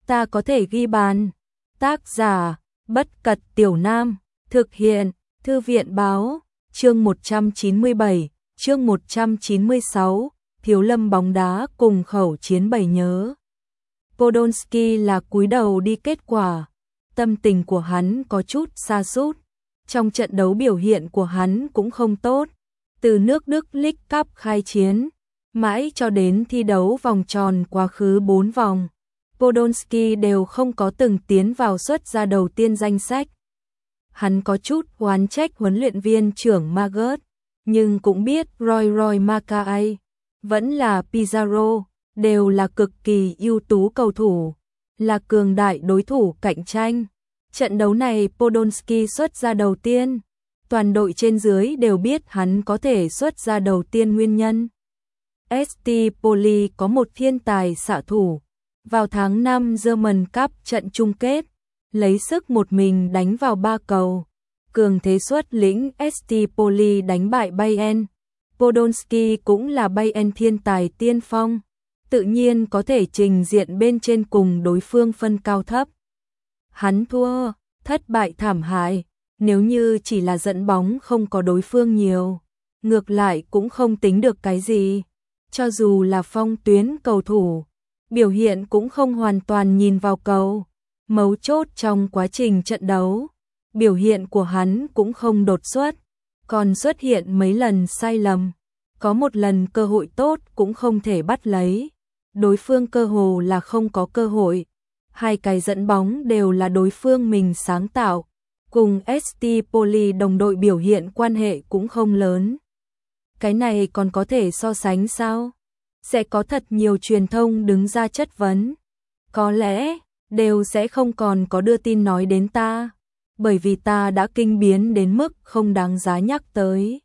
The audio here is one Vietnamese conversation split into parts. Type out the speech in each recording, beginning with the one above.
ta có thể ghi bàn. Tác giả, Bất Cật Tiểu Nam, thực hiện, Thư viện báo, chương 197, chương 196, Thiếu Lâm bóng đá cùng khẩu chiến bầy nhớ. Podolski là cúi đầu đi kết quả, tâm tình của hắn có chút sa sút. Trong trận đấu biểu hiện của hắn cũng không tốt, từ nước Đức League Cup khai chiến, mãi cho đến thi đấu vòng tròn quá khứ 4 vòng, Podolski đều không có từng tiến vào suất ra đầu tiên danh sách. Hắn có chút oán trách huấn luyện viên trưởng Magath, nhưng cũng biết Roy Mackay, vẫn là Pizarro, đều là cực kỳ ưu tú cầu thủ, là cường đại đối thủ cạnh tranh. Trận đấu này Podolski xuất ra đầu tiên, toàn đội trên dưới đều biết hắn có thể xuất ra đầu tiên nguyên nhân. ST Poli có một thiên tài xạ thủ, vào tháng 5 German Cup trận chung kết, lấy sức một mình đánh vào 3 cầu, cường thế xuất lĩnh ST Poli đánh bại Bayern. Podolski cũng là Bayern thiên tài tiên phong, tự nhiên có thể trình diện bên trên cùng đối phương phân cao thấp. Hắn thua, thất bại thảm hại, nếu như chỉ là dẫn bóng không có đối phương nhiều, ngược lại cũng không tính được cái gì. Cho dù là phong tuyến cầu thủ, biểu hiện cũng không hoàn toàn nhìn vào cầu. Mấu chốt trong quá trình trận đấu, biểu hiện của hắn cũng không đột xuất, còn xuất hiện mấy lần sai lầm. Có một lần cơ hội tốt cũng không thể bắt lấy, đối phương cơ hồ là không có cơ hội. Hai cái dẫn bóng đều là đối phương mình sáng tạo, cùng ST Poli đồng đội biểu hiện quan hệ cũng không lớn. Cái này còn có thể so sánh sao? Sẽ có thật nhiều truyền thông đứng ra chất vấn. Có lẽ, đều sẽ không còn có đưa tin nói đến ta, bởi vì ta đã kinh biến đến mức không đáng giá nhắc tới.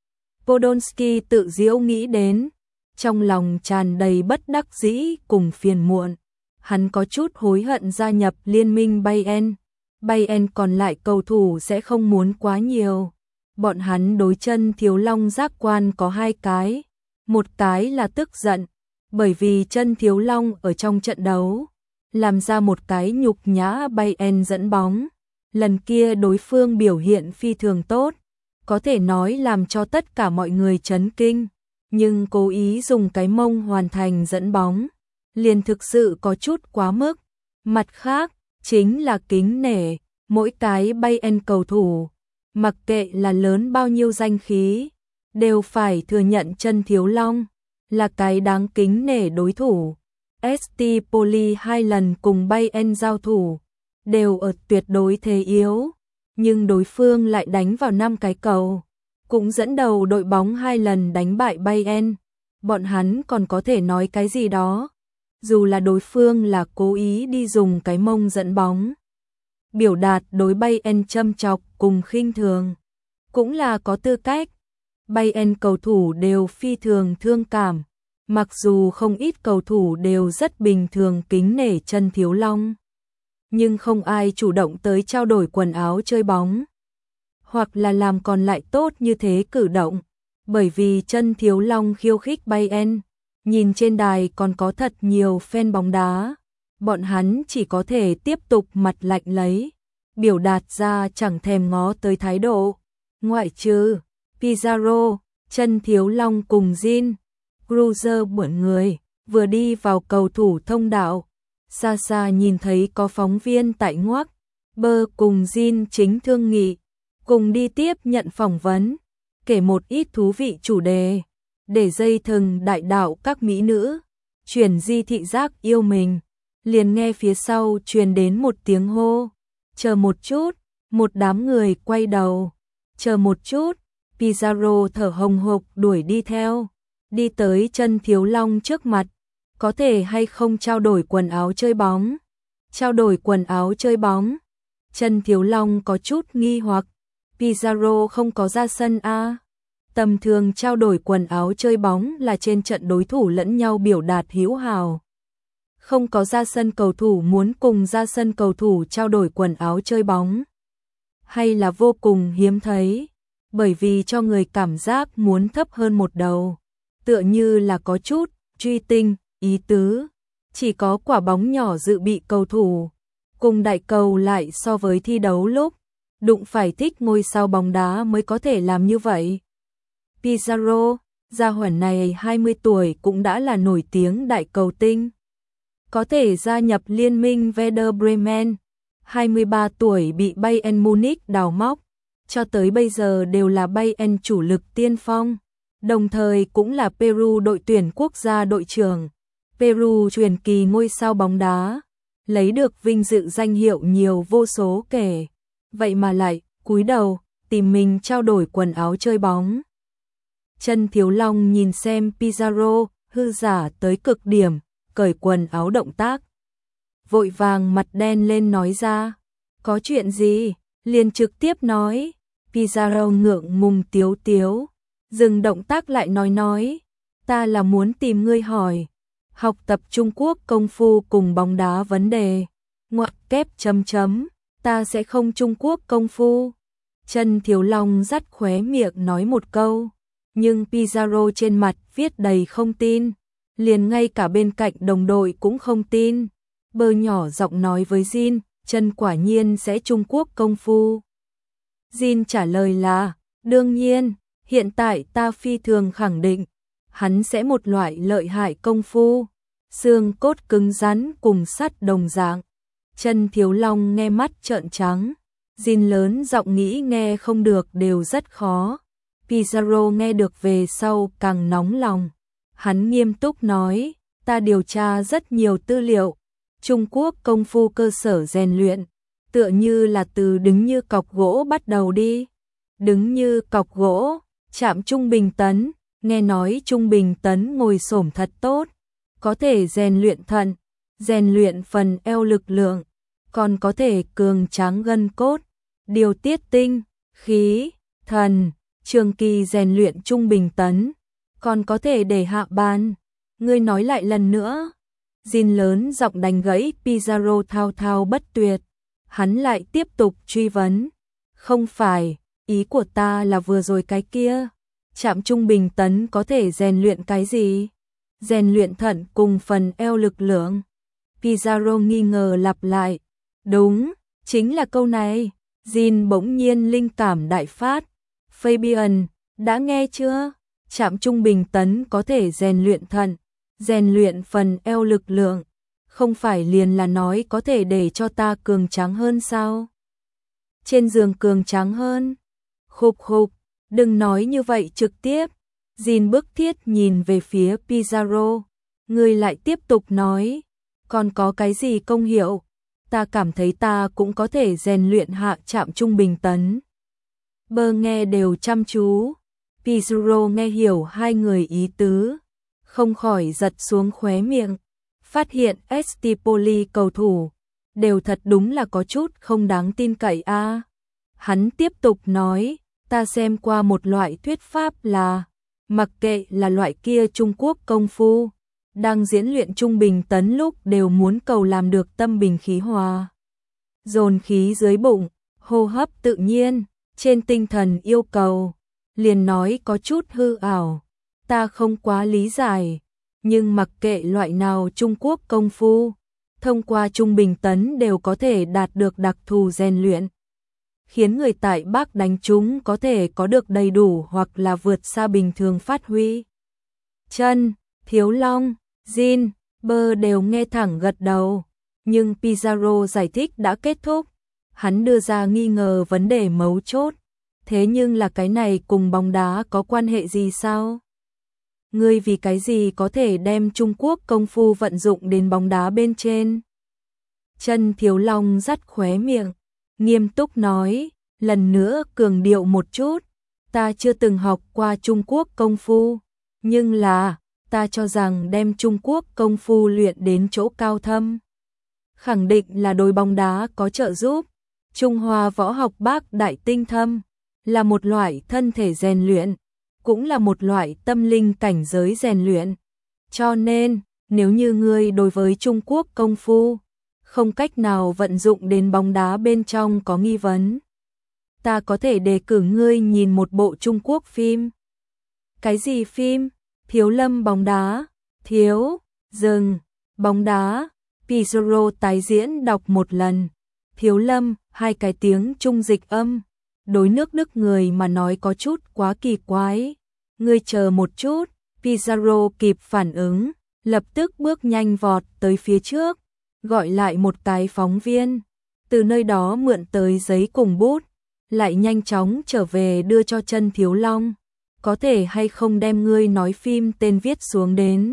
Podolski tự giễu nghĩ đến, trong lòng tràn đầy bất đắc dĩ cùng phiền muộn. Hắn có chút hối hận gia nhập liên minh Bayern. Bayern còn lại cầu thủ sẽ không muốn quá nhiều. Bọn hắn đối chân Thiếu Long giác quan có hai cái. Một cái là tức giận, bởi vì chân Thiếu Long ở trong trận đấu, làm ra một cái nhục nhã Bayern dẫn bóng. Lần kia đối phương biểu hiện phi thường tốt, có thể nói làm cho tất cả mọi người chấn kinh. Nhưng cố ý dùng cái mông hoàn thành dẫn bóng, liền thực sự có chút quá mức. Mặt khác, chính là kính nể, mỗi cái Bayern cầu thủ, mặc kệ là lớn bao nhiêu danh khí, đều phải thừa nhận chân Thiếu Long là cái đáng kính nể đối thủ. ST Poli 2 lần cùng Bayern giao thủ, đều ở tuyệt đối thế yếu, nhưng đối phương lại đánh vào 5 cái cầu, cũng dẫn đầu đội bóng 2 lần đánh bại Bayern. Bọn hắn còn có thể nói cái gì đó, dù là đối phương là cố ý đi dùng cái mông dẫn bóng, biểu đạt đối Bayern châm chọc cùng khinh thường, cũng là có tư cách. Bayern cầu thủ đều phi thường thương cảm, mặc dù không ít cầu thủ đều rất bình thường kính nể chân Thiếu Long, nhưng không ai chủ động tới trao đổi quần áo chơi bóng, hoặc là làm còn lại tốt như thế cử động, bởi vì chân Thiếu Long khiêu khích Bayern. Nhìn trên đài còn có thật nhiều fan bóng đá, bọn hắn chỉ có thể tiếp tục mặt lạnh lấy, biểu đạt ra chẳng thèm ngó tới thái độ. Ngoại trừ Pizarro, chân Thiếu Long cùng Jean Cruzer bưởi người, vừa đi vào cầu thủ thông đạo, xa xa nhìn thấy có phóng viên tại ngoắc bơ cùng Jean chính thương nghị, cùng đi tiếp nhận phỏng vấn, kể một ít thú vị chủ đề, để dây thừng đại đạo các mỹ nữ, chuyển di thị giác yêu mình. Liền nghe phía sau truyền đến một tiếng hô, chờ một chút, một đám người quay đầu, chờ một chút, Pizarro thở hồng hộc đuổi đi theo, đi tới chân Thiếu Long trước mặt, có thể hay không trao đổi quần áo chơi bóng? Trao đổi quần áo chơi bóng? Chân Thiếu Long có chút nghi hoặc, Pizarro không có ra sân a? Tầm thường trao đổi quần áo chơi bóng là trên trận đối thủ lẫn nhau biểu đạt hữu hảo. Không có ra sân cầu thủ muốn cùng ra sân cầu thủ trao đổi quần áo chơi bóng, hay là vô cùng hiếm thấy, bởi vì cho người cảm giác muốn thấp hơn một đầu, tựa như là có chút truy tinh ý tứ. chỉ có quả bóng nhỏ dự bị cầu thủ. Cùng đại cầu lại so với thi đấu lúc đụng phải thích ngôi sao bóng đá mới có thể làm như vậy. Pizarro, gia hỏa này 20 tuổi cũng đã là nổi tiếng đại cầu tinh. Có thể gia nhập liên minh Werder Bremen, 23 tuổi bị Bayern Munich đào móc, cho tới bây giờ đều là Bayern chủ lực tiên phong, đồng thời cũng là Peru đội tuyển quốc gia đội trưởng. Peru truyền kỳ ngôi sao bóng đá, lấy được vinh dự danh hiệu nhiều vô số kể, vậy mà lại cúi đầu tìm mình trao đổi quần áo chơi bóng. Chân Thiếu Long nhìn xem Pizarro, hư giả tới cực điểm, cởi quần áo động tác. Vội vàng mặt đen lên nói ra, có chuyện gì, liền trực tiếp nói. Pizarro ngượng ngùng tiếu tiếu, dừng động tác lại nói, ta là muốn tìm ngươi hỏi, học tập Trung Quốc công phu cùng bóng đá vấn đề, ngoặc kép chấm chấm, ta sẽ không Trung Quốc công phu. Chân Thiếu Long dắt khóe miệng nói một câu, nhưng Pizarro trên mặt viết đầy không tin, liền ngay cả bên cạnh đồng đội cũng không tin. Bơ nhỏ giọng nói với Jin, chân quả nhiên sẽ Trung Quốc công phu. Jin trả lời là, đương nhiên, hiện tại ta phi thường khẳng định, hắn sẽ một loại lợi hại công phu, xương cốt cứng rắn cùng sắt đồng dạng. Chân Thiếu Long nghe mắt trợn trắng, Jin lớn giọng nghĩ nghe không được đều rất khó. Pizarro nghe được về sau càng nóng lòng. Hắn nghiêm túc nói, ta điều tra rất nhiều tư liệu, Trung Quốc công phu cơ sở rèn luyện, tựa như là từ đứng như cọc gỗ bắt đầu đi. Đứng như cọc gỗ, chạm trung bình tấn, nghe nói trung bình tấn ngồi xổm thật tốt, có thể rèn luyện thận, rèn luyện phần eo lực lượng, còn có thể cường tráng gân cốt, điều tiết tinh, khí, thần, trường kỳ rèn luyện trung bình tấn, còn có thể để hạ bàn. Ngươi nói lại lần nữa. Jin lớn giọng đánh gãy Pizarro thao thao bất tuyệt. Hắn lại tiếp tục truy vấn. Không phải, ý của ta là vừa rồi cái kia. Chạm trung bình tấn có thể rèn luyện cái gì? Rèn luyện thận cùng phần eo lực lượng. Pizarro nghi ngờ lặp lại. Đúng, chính là câu này. Jin bỗng nhiên linh cảm đại phát. Fabian, đã nghe chưa? Chạm trung bình tấn có thể rèn luyện thận, rèn luyện phần eo lực lượng, không phải liền là nói có thể để cho ta cường tráng hơn sao? Trên giường cường tráng hơn? Khục khục, đừng nói như vậy trực tiếp. Jin bức thiết nhìn về phía Pizarro, người lại tiếp tục nói, còn có cái gì công hiệu? Ta cảm thấy ta cũng có thể rèn luyện hạ chạm trung bình tấn. Bơ nghe đều chăm chú. Pizarro nghe hiểu hai người ý tứ, không khỏi giật xuống khóe miệng, phát hiện Estipoli cầu thủ đều thật đúng là có chút không đáng tin cậy a. Hắn tiếp tục nói, ta xem qua một loại thuyết pháp là, mặc kệ là loại kia Trung Quốc công phu, đang diễn luyện trung bình tấn lúc đều muốn cầu làm được tâm bình khí hòa, dồn khí dưới bụng, hô hấp tự nhiên, trên tinh thần yêu cầu. Liền nói có chút hư ảo, ta không quá lý giải, nhưng mặc kệ loại nào Trung Quốc công phu, thông qua trung bình tấn đều có thể đạt được đặc thù rèn luyện, khiến người tại Bắc đánh chúng có thể có được đầy đủ hoặc là vượt xa bình thường phát huy. Chân, Thiếu Long, Jin, Bơ đều nghe thẳng gật đầu, nhưng Pizarro giải thích đã kết thúc, hắn đưa ra nghi ngờ vấn đề mấu chốt. Thế nhưng là cái này cùng bóng đá có quan hệ gì sao? Ngươi vì cái gì có thể đem Trung Quốc công phu vận dụng đến bóng đá bên trên? Chân Thiếu Long dắt khóe miệng, nghiêm túc nói, lần nữa cường điệu một chút, ta chưa từng học qua Trung Quốc công phu, nhưng là, ta cho rằng đem Trung Quốc công phu luyện đến chỗ cao thâm. Khẳng định là đối bóng đá có trợ giúp, Trung Hoa võ học Bắc đại tinh thâm. Là một loại thân thể rèn luyện, cũng là một loại tâm linh cảnh giới rèn luyện. Cho nên, nếu như ngươi đối với Trung Quốc công phu, không cách nào vận dụng đến bóng đá bên trong có nghi vấn, ta có thể đề cử ngươi nhìn một bộ Trung Quốc phim. Cái gì phim? Thiếu lâm bóng đá, thiếu, dừng, Bóng đá, Pizarro tái diễn đọc một lần. Thiếu Lâm, hai cái tiếng trung dịch âm. Đối nước Đức người mà nói có chút quá kỳ quái. Ngươi chờ một chút, Pizarro kịp phản ứng, lập tức bước nhanh vọt tới phía trước, gọi lại một cái phóng viên. Từ nơi đó mượn tới giấy cùng bút, lại nhanh chóng trở về đưa cho Chân Thiếu Long. Có thể hay không đem ngươi nói phim tên viết xuống đến.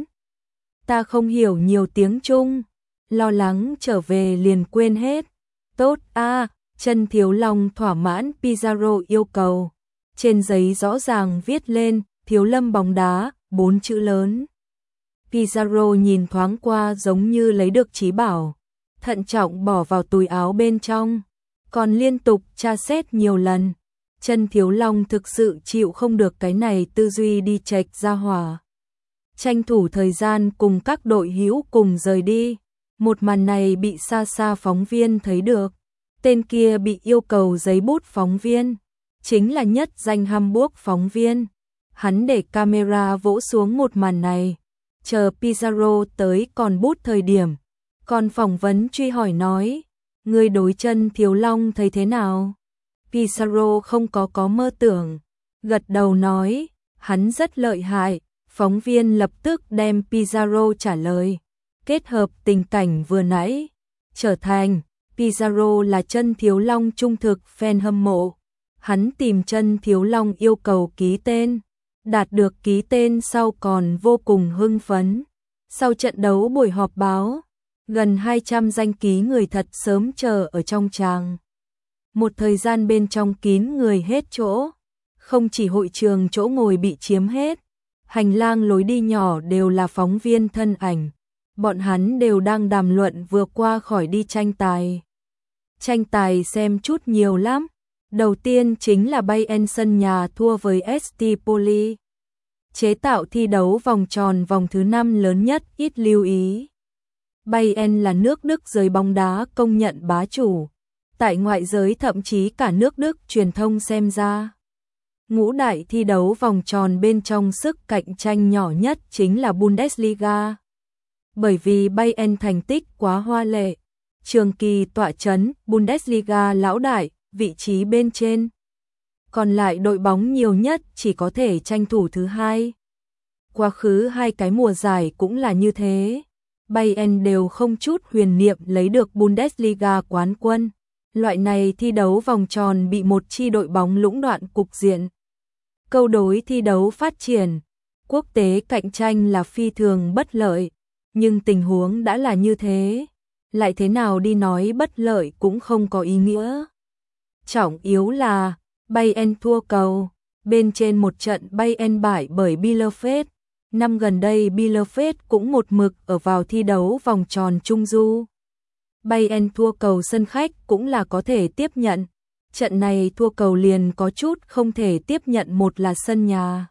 Ta không hiểu nhiều tiếng Trung, lo lắng trở về liền quên hết. Tốt a, Chân Thiếu Long thỏa mãn Pizarro yêu cầu. Trên giấy rõ ràng viết lên, Thiếu Lâm bóng đá, 4 chữ lớn. Pizarro nhìn thoáng qua giống như lấy được trí bảo, thận trọng bỏ vào túi áo bên trong, còn liên tục tra xét nhiều lần. Chân Thiếu Long thực sự chịu không được cái này tư duy đi chệch ra hỏa. Tranh thủ thời gian cùng các đội hữu cùng rời đi. Một màn này bị xa xa phóng viên thấy được. Tên kia bị yêu cầu giấy bút phóng viên, chính là nhất danh Hamburg phóng viên. Hắn để camera vỗ xuống một màn này, chờ Pizarro tới còn bút thời điểm, còn phỏng vấn truy hỏi nói, người đối Chân Thiếu Long thấy thế nào? Pizarro không có mơ tưởng, gật đầu nói, hắn rất lợi hại. Phóng viên lập tức đem Pizarro trả lời, kết hợp tình cảnh vừa nãy, trở thành Pizarro là Chân Thiếu Long trung thực fan hâm mộ. Hắn tìm Chân Thiếu Long yêu cầu ký tên, đạt được ký tên sau còn vô cùng hưng phấn. Sau trận đấu buổi họp báo, gần 200 danh ký người thật sớm chờ ở trong tràng. Một thời gian bên trong kín người hết chỗ, không chỉ hội trường chỗ ngồi bị chiếm hết, hành lang lối đi nhỏ đều là phóng viên thân ảnh. Bọn hắn đều đang đàm luận vừa qua khỏi đi tranh tài. Tranh tài xem chút nhiều lắm. Đầu tiên chính là Bayern sân nhà thua với ST Poli. Chế tạo thi đấu vòng tròn vòng thứ 5 lớn nhất ít lưu ý. Bayern là nước Đức giới bóng đá công nhận bá chủ. Tại ngoại giới thậm chí cả nước Đức truyền thông xem ra. Ngũ đại thi đấu vòng tròn bên trong sức cạnh tranh nhỏ nhất chính là Bundesliga. Bởi vì Bayern thành tích quá hoa lệ, trường kỳ tọa chấn Bundesliga lão đại, vị trí bên trên. Còn lại đội bóng nhiều nhất chỉ có thể tranh thủ thứ hai. Quá khứ hai cái mùa giải cũng là như thế. Bayern đều không chút huyền niệm lấy được Bundesliga quán quân. Loại này thi đấu vòng tròn bị một chi đội bóng lũng đoạn cục diện. Câu đối thi đấu phát triển, quốc tế cạnh tranh là phi thường bất lợi, nhưng tình huống đã là như thế, lại thế nào đi nói bất lợi cũng không có ý nghĩa. Trọng yếu là Bayern thua cầu, bên trên một trận Bayern bại bởi Bielefeld. Năm gần đây Bielefeld cũng một mực ở vào thi đấu vòng tròn trung du. Bayern thua cầu sân khách cũng là có thể tiếp nhận. Trận này thua cầu liền có chút không thể tiếp nhận, một là sân nhà,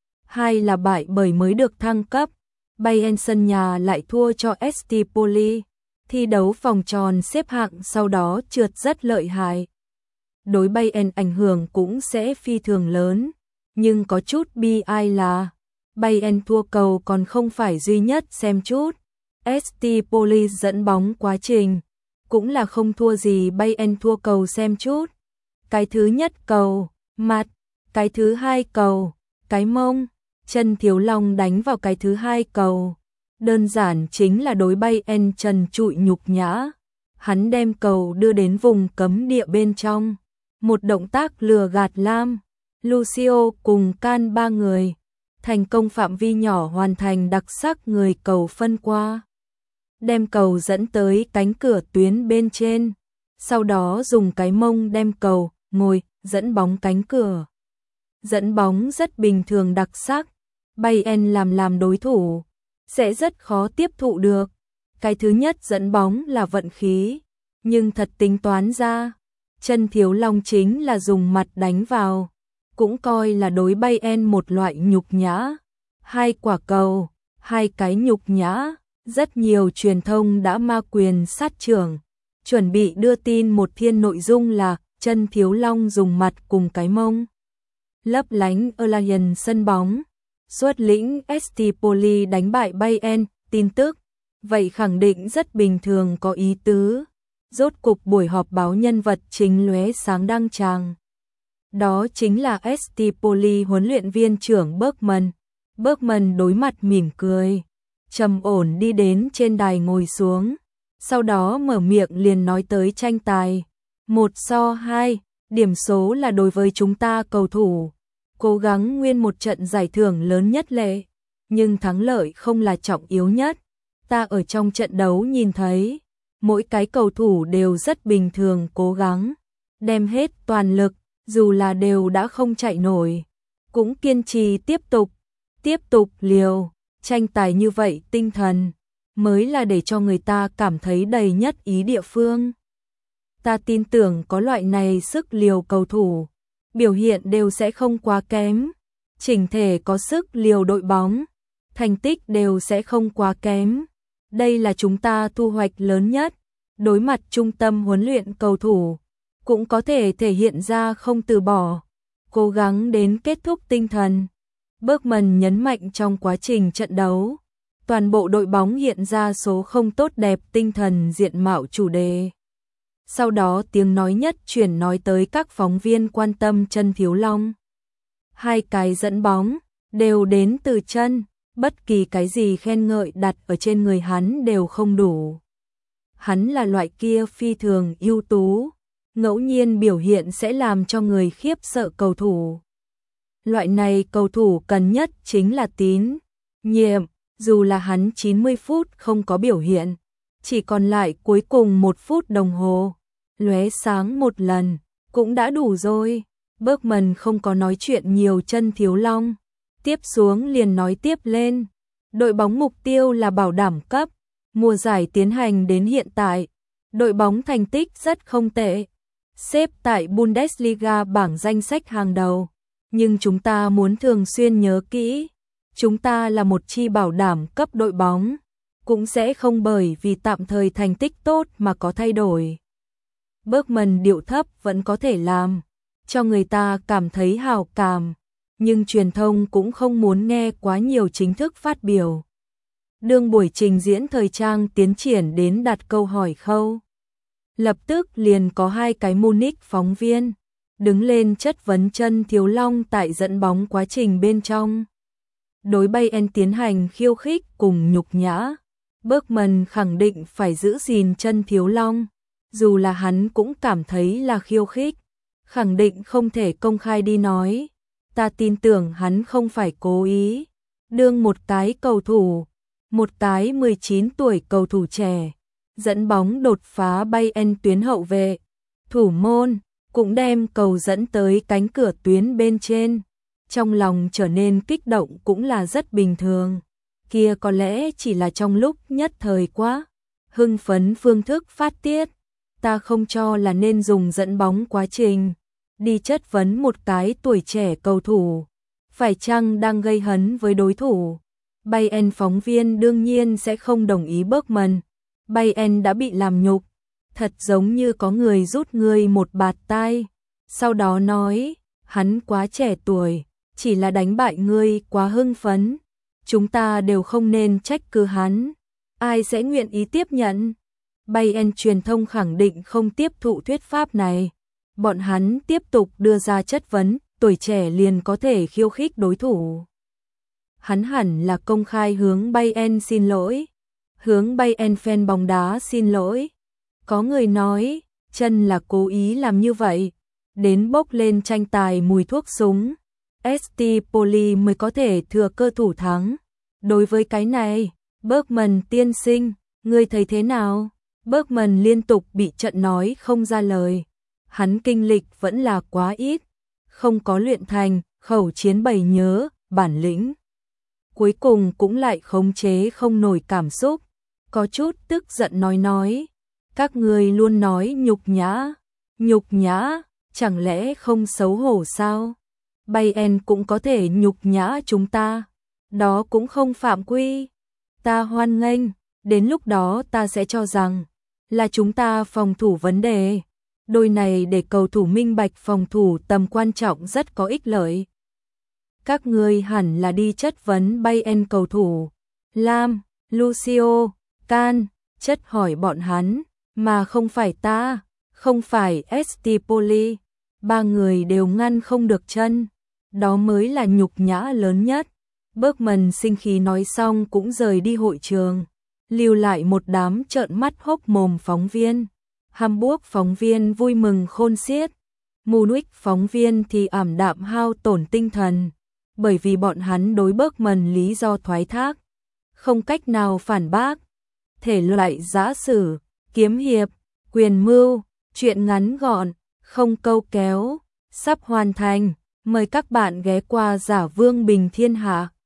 hai là bại bởi mới được thăng cấp. Bayern sân nhà lại thua cho ST Poli, thi đấu vòng tròn xếp hạng sau đó trượt rất lợi hại. Đối Bayern ảnh hưởng cũng sẽ phi thường lớn, nhưng có chút bi ai là Bayern thua cầu còn không phải duy nhất, xem chút. ST Poli dẫn bóng quá trình, cũng là không thua gì Bayern thua cầu, xem chút. Cái thứ nhất cầu, mặt, cái thứ hai cầu, cái mông, Chân Thiếu Long đánh vào cái thứ hai cầu. Đơn giản chính là đối Bayern trần trụi nhục nhã. Hắn đem cầu đưa đến vùng cấm địa bên trong. Một động tác lừa gạt Lam, Lucio cùng Can ba người. Thành công phạm vi nhỏ hoàn thành đặc sắc người cầu phân qua. Đem cầu dẫn tới cánh cửa tuyến bên trên. Sau đó dùng cái mông đem cầu, ngồi, dẫn bóng cánh cửa. Dẫn bóng rất bình thường đặc sắc. Bayern làm đối thủ sẽ rất khó tiếp thụ được. Cái thứ nhất dẫn bóng là vận khí, nhưng thật tính toán ra, Chân Thiếu Long chính là dùng mặt đánh vào, cũng coi là đối Bayern một loại nhục nhã. Hai quả cầu, hai cái nhục nhã, rất nhiều truyền thông đã ma quyền sát trưởng, chuẩn bị đưa tin một thiên nội dung là Chân Thiếu Long dùng mặt cùng cái mông lấp lánh Allianz sân bóng, xuất lĩnh ST Poli đánh bại Bayern. Tin tức vậy khẳng định rất bình thường có ý tứ. Rốt cục buổi họp báo nhân vật chính lóe sáng đăng tràng. Đó chính là ST Poli huấn luyện viên trưởng Bergman. Bergman đối mặt mỉm cười, trầm ổn đi đến trên đài ngồi xuống, sau đó mở miệng liền nói tới tranh tài. 1-2, điểm số là đối với chúng ta cầu thủ. Cố gắng nguyên một trận giải thưởng lớn nhất lệ, nhưng thắng lợi không là trọng yếu nhất. Ta ở trong trận đấu nhìn thấy, mỗi cái cầu thủ đều rất bình thường cố gắng, đem hết toàn lực, dù là đều đã không chạy nổi, cũng kiên trì tiếp tục liều, tranh tài như vậy tinh thần mới là để cho người ta cảm thấy đầy nhất ý địa phương. Ta tin tưởng có loại này sức liều cầu thủ, biểu hiện đều sẽ không quá kém, chỉnh thể có sức liều đội bóng, thành tích đều sẽ không quá kém. Đây là chúng ta thu hoạch lớn nhất, đối mặt trung tâm huấn luyện cầu thủ, cũng có thể thể hiện ra không từ bỏ, cố gắng đến kết thúc tinh thần. Bergman nhấn mạnh trong quá trình trận đấu, toàn bộ đội bóng hiện ra số không tốt đẹp tinh thần diện mạo chủ đề. Sau đó tiếng nói nhất chuyển nói tới các phóng viên quan tâm chân Thiếu Long. 2 cái dẫn bóng, đều đến từ chân, bất kỳ cái gì khen ngợi đặt ở trên người hắn đều không đủ. Hắn là loại kia phi thường ưu tú, ngẫu nhiên biểu hiện sẽ làm cho người khiếp sợ cầu thủ. Loại này cầu thủ cần nhất chính là tín nhiệm, dù là hắn 90 phút không có biểu hiện, chỉ còn lại cuối cùng 1 phút đồng hồ, lóe sáng một lần, cũng đã đủ rồi. Bergman không có nói chuyện nhiều chân Thiếu Long, tiếp xuống liền nói tiếp lên. Đội bóng mục tiêu là bảo đảm cấp, mùa giải tiến hành đến hiện tại, đội bóng thành tích rất không tệ, xếp tại Bundesliga bảng danh sách hàng đầu. Nhưng chúng ta muốn thường xuyên nhớ kỹ, chúng ta là một chi bảo đảm cấp đội bóng, cũng sẽ không bởi vì tạm thời thành tích tốt mà có thay đổi. Bergman điệu thấp vẫn có thể làm cho người ta cảm thấy hào cảm, nhưng truyền thông cũng không muốn nghe quá nhiều chính thức phát biểu. Đương buổi trình diễn thời trang tiến triển đến đặt câu hỏi khâu, lập tức liền có 2 cái Munich phóng viên đứng lên chất vấn chân Thiếu Long tại dẫn bóng quá trình bên trong. Đối Bayern tiến hành khiêu khích cùng nhục nhã, Bergman khẳng định phải giữ gìn chân Thiếu Long, dù là hắn cũng cảm thấy là khiêu khích, khẳng định không thể công khai đi nói. Ta tin tưởng hắn không phải cố ý, đương một cái cầu thủ, một cái 19 tuổi cầu thủ trẻ, dẫn bóng đột phá Bayern tuyến hậu vệ, thủ môn, cũng đem cầu dẫn tới cánh cửa tuyến bên trên. Trong lòng trở nên kích động cũng là rất bình thường. Kia có lẽ chỉ là trong lúc nhất thời quá hưng phấn phương thức phát tiết. Ta không cho là nên dùng dẫn bóng quá trình đi chất vấn một cái tuổi trẻ cầu thủ, phải chăng đang gây hấn với đối thủ. Bayern phóng viên đương nhiên sẽ không đồng ý Bergman. Bayern đã bị làm nhục, thật giống như có người rút ngươi một bạt tai, sau đó nói, hắn quá trẻ tuổi, chỉ là đánh bại ngươi quá hưng phấn, chúng ta đều không nên trách cứ hắn, ai sẽ nguyện ý tiếp nhận. Bayern truyền thông khẳng định không tiếp thụ thuyết pháp này, bọn hắn tiếp tục đưa ra chất vấn, tuổi trẻ liền có thể khiêu khích đối thủ. Hắn hẳn là công khai hướng Bayern xin lỗi, hướng Bayern fan bóng đá xin lỗi. Có người nói, chân là cố ý làm như vậy, đến bốc lên tranh tài mùi thuốc súng, ST Poli mới có thể thừa cơ thủ thắng. Đối với cái này, Bergman tiên sinh, ngươi thấy thế nào? Bergman liên tục bị trận nói không ra lời. Hắn kinh lịch vẫn là quá ít, không có luyện thành khẩu chiến bày nhớ, bản lĩnh. Cuối cùng cũng lại khống chế không nổi cảm xúc, có chút tức giận nói. Các người luôn nói nhục nhã, chẳng lẽ không xấu hổ sao? Bayern cũng có thể nhục nhã chúng ta, đó cũng không phạm quy. Ta hoan nghênh, đến lúc đó ta sẽ cho rằng là chúng ta phòng thủ vấn đề. Đôi này để cầu thủ minh bạch phòng thủ tầm quan trọng rất có ích lợi. Các ngươi hẳn là đi chất vấn Bayern cầu thủ. Lam, Lucio, can, chất hỏi bọn hắn, mà không phải ta, không phải Stipoli. Ba người đều ngăn không được chân, đó mới là nhục nhã lớn nhất. Bergman sinh khí nói xong cũng rời đi hội trường, lưu lại một đám trợn mắt hốc mồm phóng viên. Hamburg phóng viên vui mừng khôn xiết, Munich phóng viên thì ảm đạm hao tổn tinh thần, bởi vì bọn hắn đối Bergman lý do thoái thác, không cách nào phản bác. Thể loại giã sử, kiếm hiệp, quyền mưu, truyện ngắn gọn, không câu kéo, sắp hoàn thành. Mời các bạn ghé qua Giả Vương Bình Thiên Hạ.